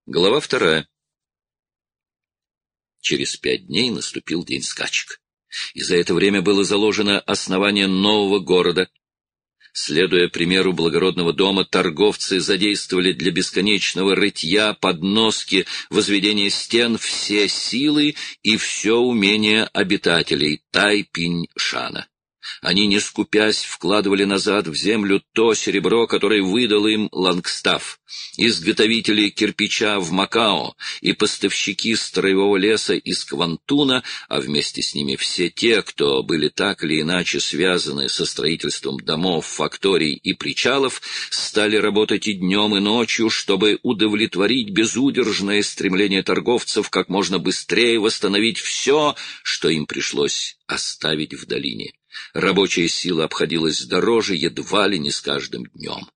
Глава 2. Через 5 дней наступил день скачек. И за это время было заложено основание нового города. Следуя примеру благородного дома, торговцы задействовали для бесконечного рытья, подноски, возведения стен все силы и все умение обитателей Тай-Пинь-Шана. Они, не скупясь, вкладывали назад в землю то серебро, которое выдал им Лангстаф. Изготовители кирпича в Макао и поставщики строевого леса из Квантуна, а вместе с ними все те, кто были так или иначе связаны со строительством домов, факторий и причалов, стали работать и днем, и ночью, чтобы удовлетворить безудержное стремление торговцев как можно быстрее восстановить все, что им пришлось оставить в долине. Рабочая сила обходилась дороже едва ли не с каждым днем.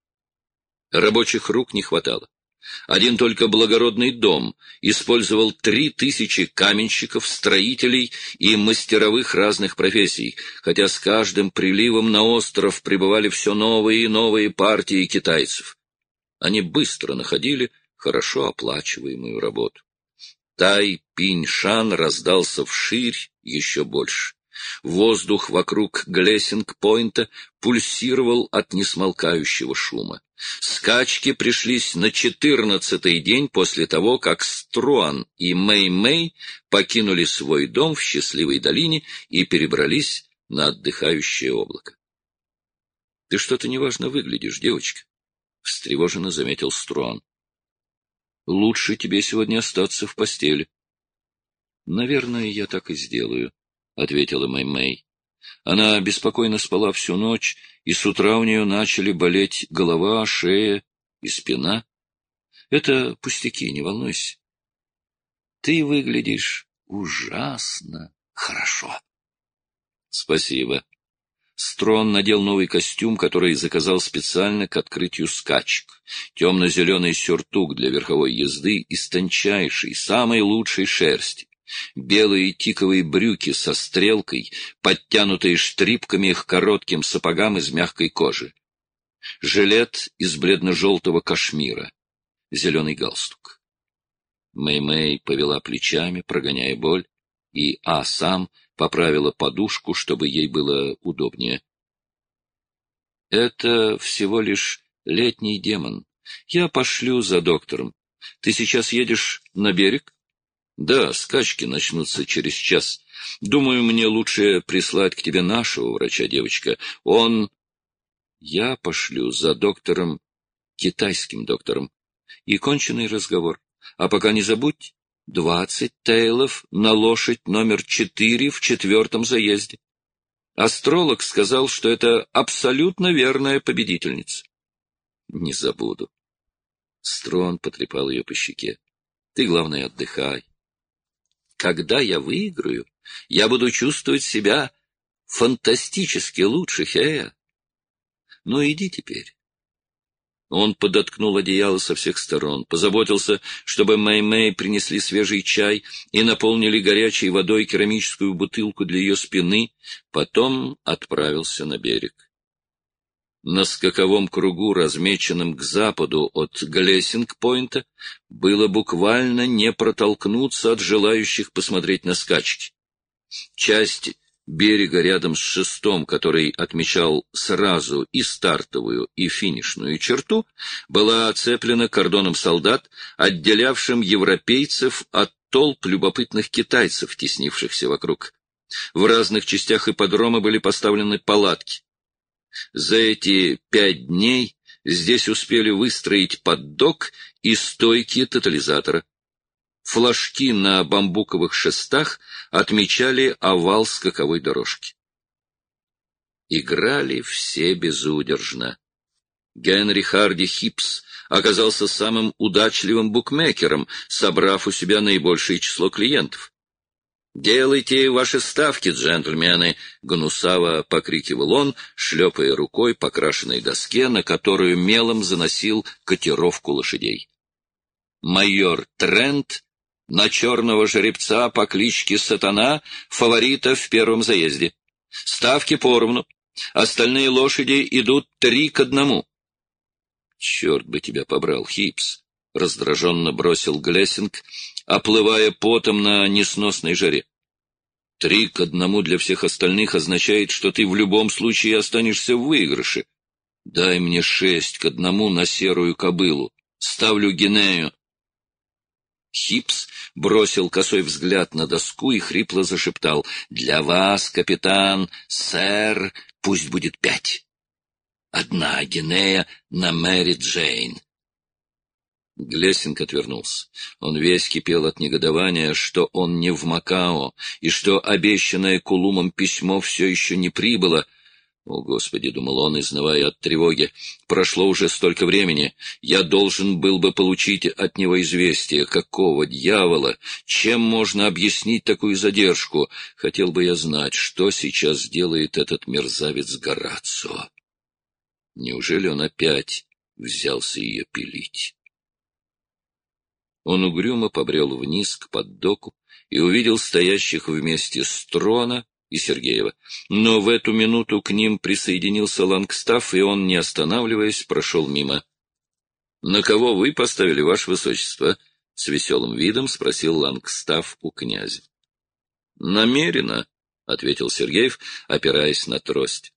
Рабочих рук не хватало. Один только благородный дом использовал 3000 каменщиков, строителей и мастеровых разных профессий, хотя с каждым приливом на остров прибывали все новые и новые партии китайцев. Они быстро находили хорошо оплачиваемую работу. Тай-Пинь-Шан раздался вширь еще больше. Воздух вокруг Глессинг-Пойнта пульсировал от несмолкающего шума. Скачки пришлись на 14-й день после того, как Струан и Мэй-Мэй покинули свой дом в счастливой долине и перебрались на отдыхающее облако. — Ты что-то неважно выглядишь, девочка, — встревоженно заметил Струан. — Лучше тебе сегодня остаться в постели. — Наверное, я так и сделаю, — ответила Мэй-Мэй. Она беспокойно спала всю ночь, и с утра у нее начали болеть голова, шея и спина. Это пустяки, не волнуйся. Ты выглядишь ужасно хорошо. Спасибо. Строн надел новый костюм, который заказал специально к открытию скачек. Темно-зеленый сюртук для верховой езды из тончайшей, самой лучшей шерсти. Белые тиковые брюки со стрелкой, подтянутые штрипками к коротким сапогам из мягкой кожи. Жилет из бледно-желтого кашмира. Зеленый галстук. Мэй-Мэй повела плечами, прогоняя боль, и сам поправила подушку, чтобы ей было удобнее. — Это всего лишь летний демон. Я пошлю за доктором. Ты сейчас едешь на берег? Да, скачки начнутся через час. Думаю, мне лучше прислать к тебе нашего врача, девочка. Я пошлю за доктором, китайским доктором. И конченый разговор. А пока не забудь, 20 тейлов на лошадь номер 4 в 4-м заезде. Астролог сказал, что это абсолютно верная победительница. Не забуду. Строн потрепал ее по щеке. Ты, главное, отдыхай. Когда я выиграю, я буду чувствовать себя фантастически лучше, Хея. Ну, иди теперь. Он подоткнул одеяло со всех сторон, позаботился, чтобы Мэй-Мэй принесли свежий чай и наполнили горячей водой керамическую бутылку для ее спины, потом отправился на берег. На скаковом кругу, размеченном к западу от Глессинг-Пойнта, было буквально не протолкнуться от желающих посмотреть на скачки. Часть берега рядом с шестом, который отмечал сразу и стартовую, и финишную черту, была оцеплена кордоном солдат, отделявшим европейцев от толп любопытных китайцев, теснившихся вокруг. В разных частях ипподрома были поставлены палатки. За эти 5 дней здесь успели выстроить поддок и стойки тотализатора. Флажки на бамбуковых шестах отмечали овал скаковой дорожки. Играли все безудержно. Генри Харди Хипс оказался самым удачливым букмекером, собрав у себя наибольшее число клиентов. «Делайте ваши ставки, джентльмены!» — гнусаво покрикивал он, шлепая рукой по крашеной доске, на которую мелом заносил котировку лошадей. Майор Трент на черного жеребца по кличке Сатана, фаворита в первом заезде. Ставки поровну. Остальные лошади идут 3-1. Черт бы тебя побрал, Хипс! — раздраженно бросил Глессинг, оплывая потом на несносной жаре. 3-1 для всех остальных означает, что ты в любом случае останешься в выигрыше. Дай мне 6-1 на серую кобылу. Ставлю Гинею. Хипс бросил косой взгляд на доску и хрипло зашептал: «Для вас, капитан, сэр, пусть будет 5. 1 Гинея на Мэри Джейн». Глессинг отвернулся. Он весь кипел от негодования, что он не в Макао, и что обещанное Кулумом письмо все еще не прибыло. «О, Господи!» — думал он, изнывая от тревоги. «Прошло уже столько времени. Я должен был бы получить от него известие. Какого дьявола? Чем можно объяснить такую задержку? Хотел бы я знать, что сейчас делает этот мерзавец Горацио. Неужели он опять взялся ее пилить?» Он угрюмо побрел вниз к поддоку и увидел стоящих вместе Строна и Сергеева. Но в эту минуту к ним присоединился Лангстаф, и он, не останавливаясь, прошел мимо. — На кого вы поставили, ваше высочество? — с веселым видом спросил Лангстаф у князя. — Намеренно, — ответил Сергеев, опираясь на трость.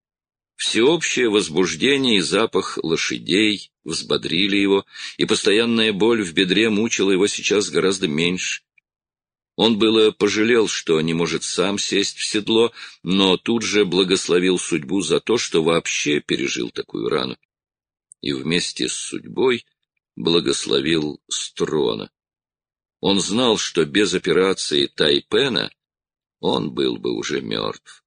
Всеобщее возбуждение и запах лошадей взбодрили его, и постоянная боль в бедре мучила его сейчас гораздо меньше. Он было пожалел, что не может сам сесть в седло, но тут же благословил судьбу за то, что вообще пережил такую рану. И вместе с судьбой благословил Строна. Он знал, что без операции Тайпена он был бы уже мертв.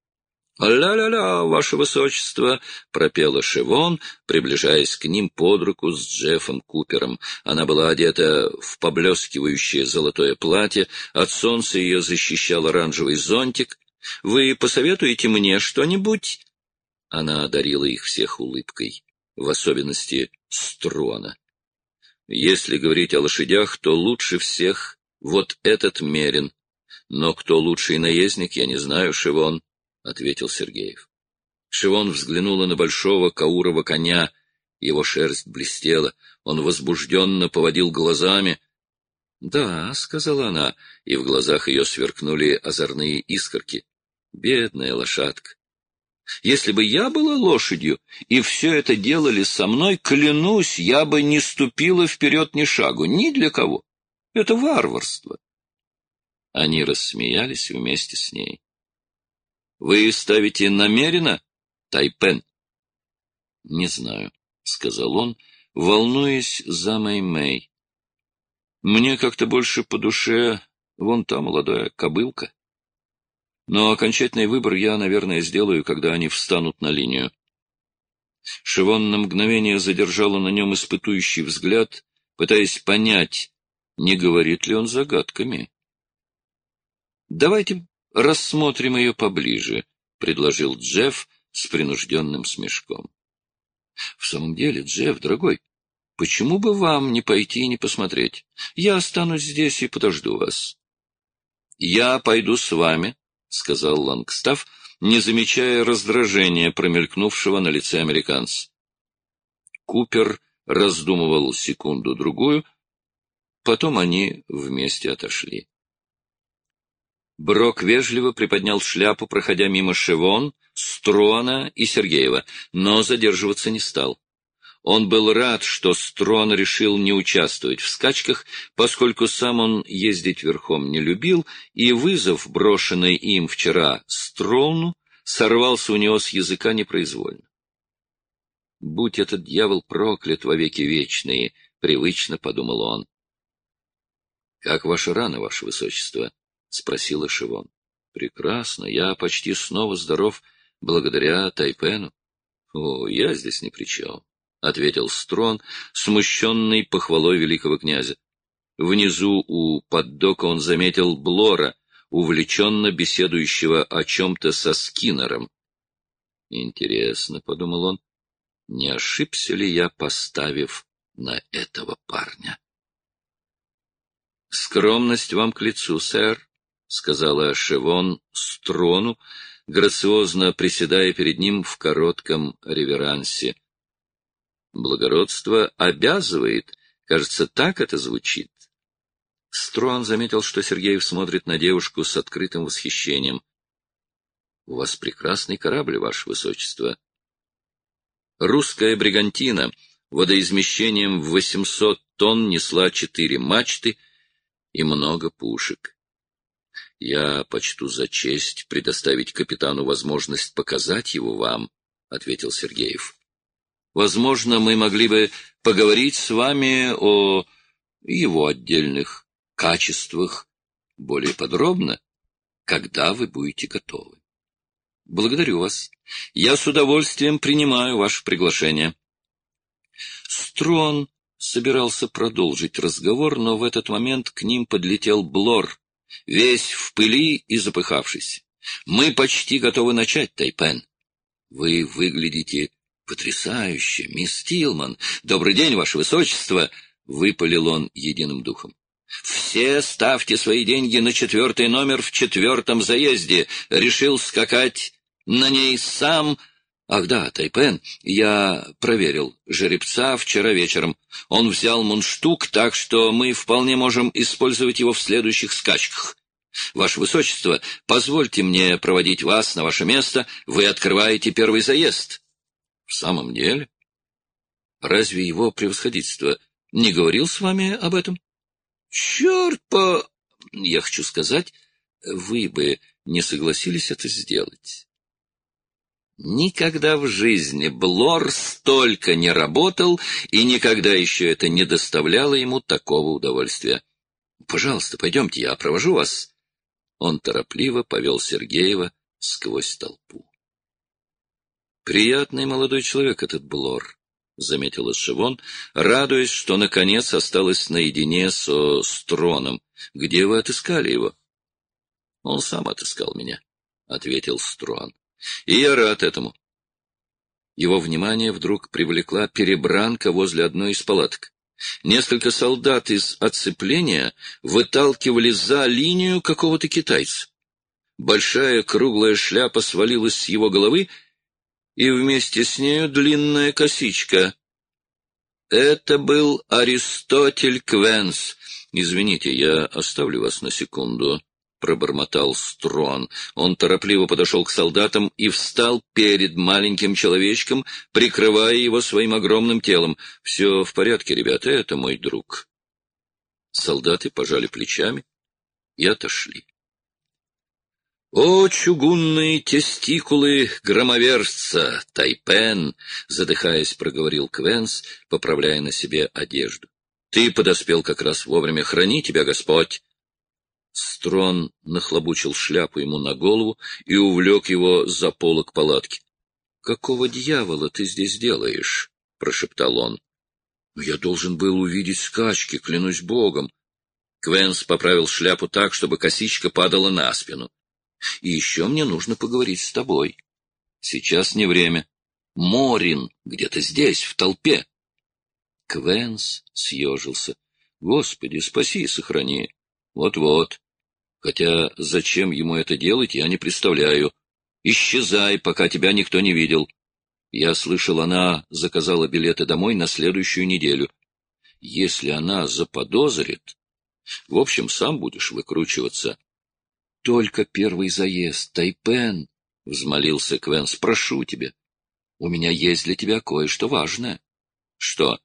«Ля-ля-ля, ваше высочество!» — пропела Шевон, приближаясь к ним под руку с Джеффом Купером. Она была одета в поблескивающее золотое платье, от солнца ее защищал оранжевый зонтик. «Вы посоветуете мне что-нибудь?» Она одарила их всех улыбкой, в особенности Строна. «Если говорить о лошадях, то лучше всех вот этот Мерин. Но кто лучший наездник, я не знаю, Шевон», — ответил Сергеев. Шевон взглянула на большого каурова коня. Его шерсть блестела. Он возбужденно поводил глазами. — Да, — сказала она, и в глазах ее сверкнули озорные искорки. — Бедная лошадка. Если бы я была лошадью, и все это делали со мной, клянусь, я бы не ступила вперед ни шагу, ни для кого. Это варварство. Они рассмеялись вместе с ней. — Вы ставите намеренно, Тайпен? — Не знаю, — сказал он, волнуясь за Мэй-Мэй. — Мне как-то больше по душе вон та молодая кобылка. Но окончательный выбор я, наверное, сделаю, когда они встанут на линию. Шевон на мгновение задержала на нем испытующий взгляд, пытаясь понять, не говорит ли он загадками. — Давайте рассмотрим ее поближе, — предложил Джефф с принужденным смешком. — В самом деле, Джефф, дорогой, почему бы вам не пойти и не посмотреть? Я останусь здесь и подожду вас. — Я пойду с вами, — сказал Лангстаф, не замечая раздражения, промелькнувшего на лице американца. Купер раздумывал секунду-другую, потом они вместе отошли. Брок вежливо приподнял шляпу, проходя мимо Шевон, Строна и Сергеева, но задерживаться не стал. Он был рад, что Строн решил не участвовать в скачках, поскольку сам он ездить верхом не любил, и вызов, брошенный им вчера Строуну, сорвался у него с языка непроизвольно. «Будь этот дьявол проклят во веки вечные», — привычно подумал он. «Как ваша рана, ваше высочество?» — спросила Шевон. — Прекрасно, я почти снова здоров благодаря Тайпену. — О, я здесь ни при чем, — ответил Строн, смущенный похвалой великого князя. Внизу у поддока он заметил Блора, увлеченно беседующего о чем-то со Скиннером. — Интересно, — подумал он, — не ошибся ли я, поставив на этого парня? — Скромность вам к лицу, сэр, — сказала Шевон Строну, грациозно приседая перед ним в коротком реверансе. — Благородство обязывает, Кажется, так это звучит. Строн заметил, что Сергеев смотрит на девушку с открытым восхищением. — У вас прекрасный корабль, ваше высочество. Русская бригантина водоизмещением в 800 тонн несла 4 мачты и много пушек. Я почту за честь предоставить капитану возможность показать его вам, — ответил Сергеев. — Возможно, мы могли бы поговорить с вами о его отдельных качествах более подробно, когда вы будете готовы. Благодарю вас. Я с удовольствием принимаю ваше приглашение. Строн собирался продолжить разговор, но в этот момент к ним подлетел Блор, весь в пыли и запыхавшись. — Мы почти готовы начать, Тайпен. Вы выглядите потрясающе, мисс Тилман. Добрый день, ваше высочество, — выпалил он единым духом. — Все ставьте свои деньги на 4-й номер в 4-м заезде. Решил скакать на ней сам. Ах да, Тайпен, я проверил жеребца вчера вечером. Он взял мундштук, так что мы вполне можем использовать его в следующих скачках. Ваше высочество, позвольте мне проводить вас на ваше место. Вы открываете первый заезд. В самом деле? Разве его превосходительство не говорил с вами об этом? Черт по... Я хочу сказать, вы бы не согласились это сделать. Никогда в жизни Блор столько не работал, и никогда еще это не доставляло ему такого удовольствия. Пожалуйста, пойдемте, я провожу вас. Он торопливо повел Сергеева сквозь толпу. Приятный молодой человек этот Блор, — заметила Шевон, радуясь, что наконец осталась наедине со Строном. — Где вы отыскали его? — Он сам отыскал меня, — ответил Строн. — И я рад этому. Его внимание вдруг привлекла перебранка возле одной из палаток. Несколько солдат из оцепления выталкивали за линию какого-то китайца. Большая круглая шляпа свалилась с его головы, и вместе с нею длинная косичка. Это был Аристотель Квенс. — Извините, я оставлю вас на секунду, — пробормотал Строн. Он торопливо подошел к солдатам и встал перед маленьким человечком, прикрывая его своим огромным телом. — Все в порядке, ребята, это мой друг. Солдаты пожали плечами и отошли. — О, чугунные тестикулы громовержца, Тайпен! — задыхаясь, проговорил Квенс, поправляя на себе одежду. — Ты подоспел как раз вовремя, храни тебя Господь! Строн нахлобучил шляпу ему на голову и увлек его за полог палатки. — Какого дьявола ты здесь делаешь? — прошептал он. — Я должен был увидеть скачки, клянусь богом. Квенс поправил шляпу так, чтобы косичка падала на спину. — И еще мне нужно поговорить с тобой. Сейчас не время. Морин где-то здесь, в толпе. Квенс съежился. — Господи, спаси и сохрани. Вот-вот. Хотя зачем ему это делать, я не представляю. Исчезай, пока тебя никто не видел. Я слышал, она заказала билеты домой на следующую неделю. Если она заподозрит... В общем, сам будешь выкручиваться. — Только первый заезд, Тайпен, — взмолился Квенс, — прошу тебя. У меня есть для тебя кое-что важное. — Что?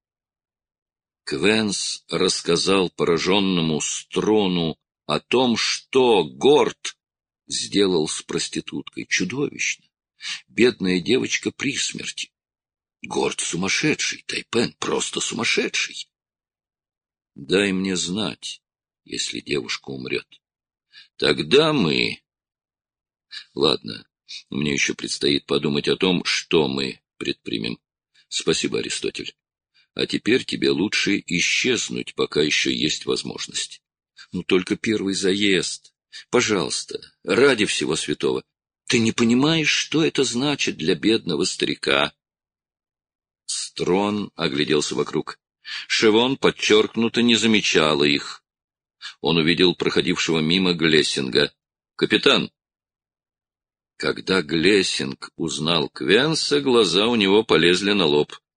Квенс рассказал пораженному Строну о том, что Горд сделал с проституткой. Чудовищно. Бедная девочка при смерти. Горд сумасшедший, Тайпен, просто сумасшедший. Дай мне знать, если девушка умрет. Тогда мы... Ладно, мне еще предстоит подумать о том, что мы предпримем. Спасибо, Аристотель. А теперь тебе лучше исчезнуть, пока еще есть возможность. Ну, только первый заезд. Пожалуйста, ради всего святого. Ты не понимаешь, что это значит для бедного старика. Строн огляделся вокруг. Шевон подчеркнуто не замечала их. Он увидел проходившего мимо Глессинга. — Капитан! Когда Глессинг узнал Квенса, глаза у него полезли на лоб.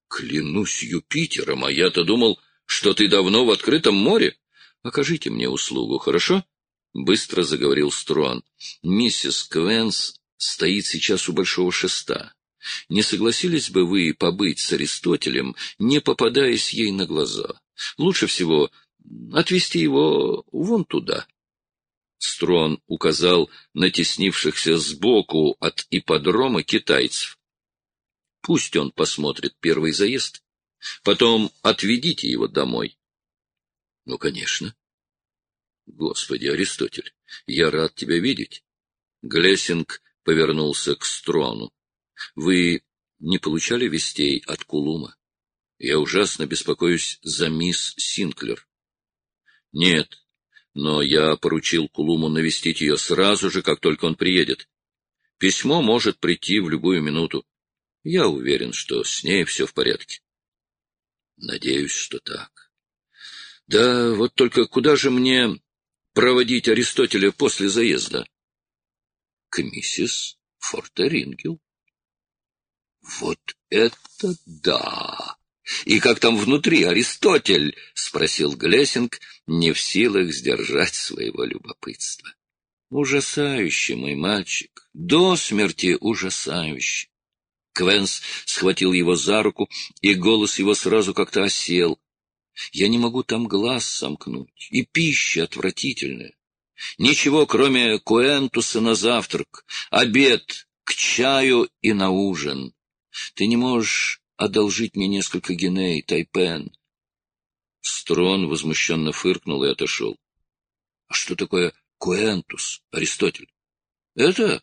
Клянусь Юпитером, а я-то думал, что ты давно в открытом море. Окажите мне услугу, хорошо? Быстро заговорил Струан. Миссис Квенс стоит сейчас у большого шеста. Не согласились бы вы побыть с Аристотелем, не попадаясь ей на глаза? Лучше всего отвезти его вон туда. Струан указал на теснившихся сбоку от ипподрома китайцев. Пусть он посмотрит первый заезд, потом отведите его домой. Ну, конечно. Господи, Аристотель, я рад тебя видеть. Глессинг повернулся к Струану. Вы не получали вестей от Кулума? Я ужасно беспокоюсь за мисс Синклер. Нет, но я поручил Кулуму навестить ее сразу же, как только он приедет. Письмо может прийти в любую минуту. Я уверен, что с ней все в порядке. Надеюсь, что так. Да, вот только куда же мне проводить Аристотеля после заезда? К миссис Фортерингел. Вот это да! И как там внутри, Аристотель? — спросил Глессинг, не в силах сдержать своего любопытства. Ужасающе, мой мальчик, до смерти ужасающе. Квенс схватил его за руку, и голос его сразу как-то осел. Я не могу там глаз сомкнуть, и пища отвратительная. Ничего, кроме куэнтуса на завтрак, обед, к чаю и на ужин. Ты не можешь одолжить мне несколько гиней, Тайпен? Строн возмущенно фыркнул и отошел. — А что такое куэнтус, Аристотель? — Это?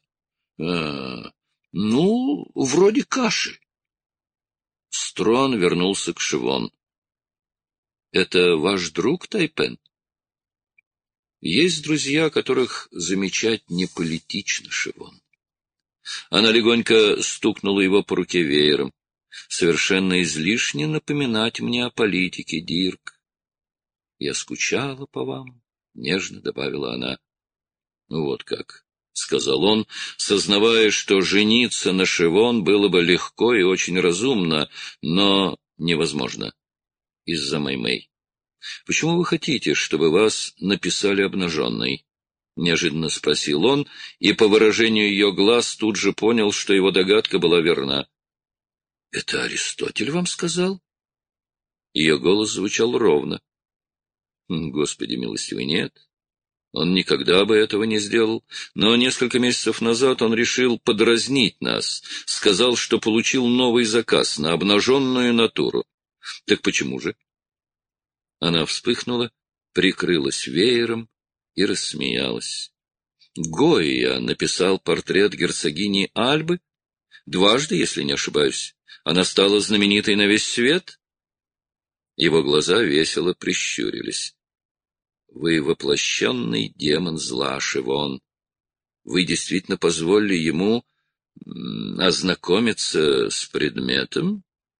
Ну, вроде каши. Строн вернулся к Шивон. — Это ваш друг, Тайпен? Есть друзья, которых замечать не политично, Шивон. Она легонько стукнула его по руке веером. Совершенно излишне напоминать мне о политике, Дирк. Я скучала по вам, — нежно добавила она. — Ну вот как, — сказал он, сознавая, что жениться на Шивон было бы легко и очень разумно, но невозможно из-за Мэй-Мэй. — Почему вы хотите, чтобы вас написали обнаженной? — неожиданно спросил он, и по выражению ее глаз тут же понял, что его догадка была верна. — Это Аристотель вам сказал? Ее голос звучал ровно. — Господи милостивый, нет. Он никогда бы этого не сделал, но несколько месяцев назад он решил подразнить нас, сказал, что получил новый заказ на обнаженную натуру. Так почему же? Она вспыхнула, прикрылась веером и рассмеялась. Гойя написал портрет герцогини Альбы. Дважды, если не ошибаюсь. Она стала знаменитой на весь свет. Его глаза весело прищурились. Вы воплощенный демон зла, Шивон. Вы действительно позволили ему ознакомиться с предметом?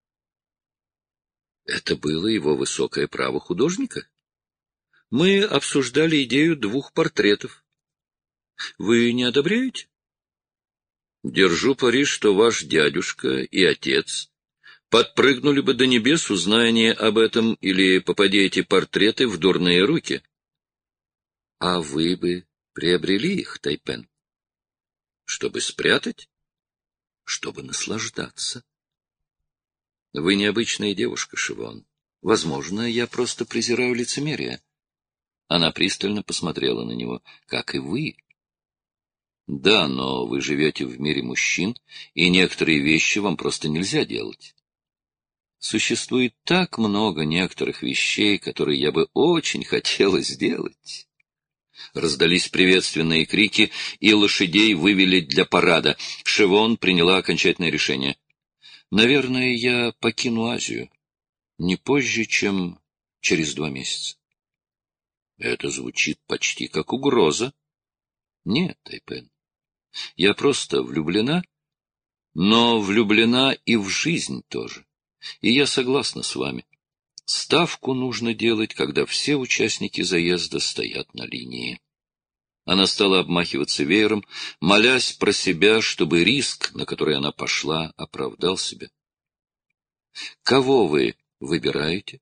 Это было его высокое право художника. Мы обсуждали идею 2 портретов. Вы не одобряете? Держу пари, что ваш дядюшка и отец подпрыгнули бы до небес, узная об этом, или попадя эти портреты в дурные руки. А вы бы приобрели их, Тайпен? Чтобы спрятать? Чтобы наслаждаться. Вы необычная девушка, Шивон. Возможно, я просто презираю лицемерие. Она пристально посмотрела на него. Как и вы. Да, но вы живете в мире мужчин, и некоторые вещи вам просто нельзя делать. Существует так много некоторых вещей, которые я бы очень хотела сделать. Раздались приветственные крики, и лошадей вывели для парада. Шивон приняла окончательное решение. Наверное, я покину Азию. Не позже, чем через 2 месяца. Это звучит почти как угроза. Нет, Тайпен. Я просто влюблена, но влюблена и в жизнь тоже. И я согласна с вами. Ставку нужно делать, когда все участники заезда стоят на линии. Она стала обмахиваться веером, молясь про себя, чтобы риск, на который она пошла, оправдал себя. Кого вы выбираете?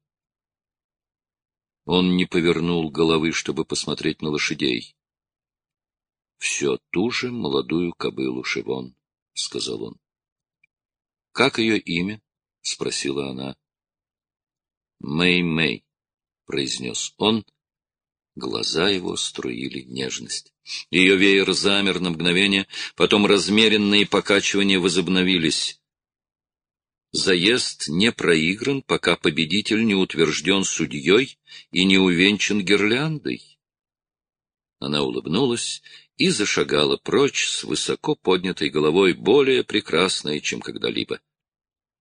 Он не повернул головы, чтобы посмотреть на лошадей. — Все ту же молодую кобылу, Шивон, — сказал он. — Как ее имя? — спросила она. — Мэй-Мэй, — произнес он. Глаза его струили нежность. Ее веер замер на мгновение, потом размеренные покачивания возобновились. Заезд не проигран, пока победитель не утвержден судьей и не увенчан гирляндой. Она улыбнулась и зашагала прочь с высоко поднятой головой, более прекрасной, чем когда-либо.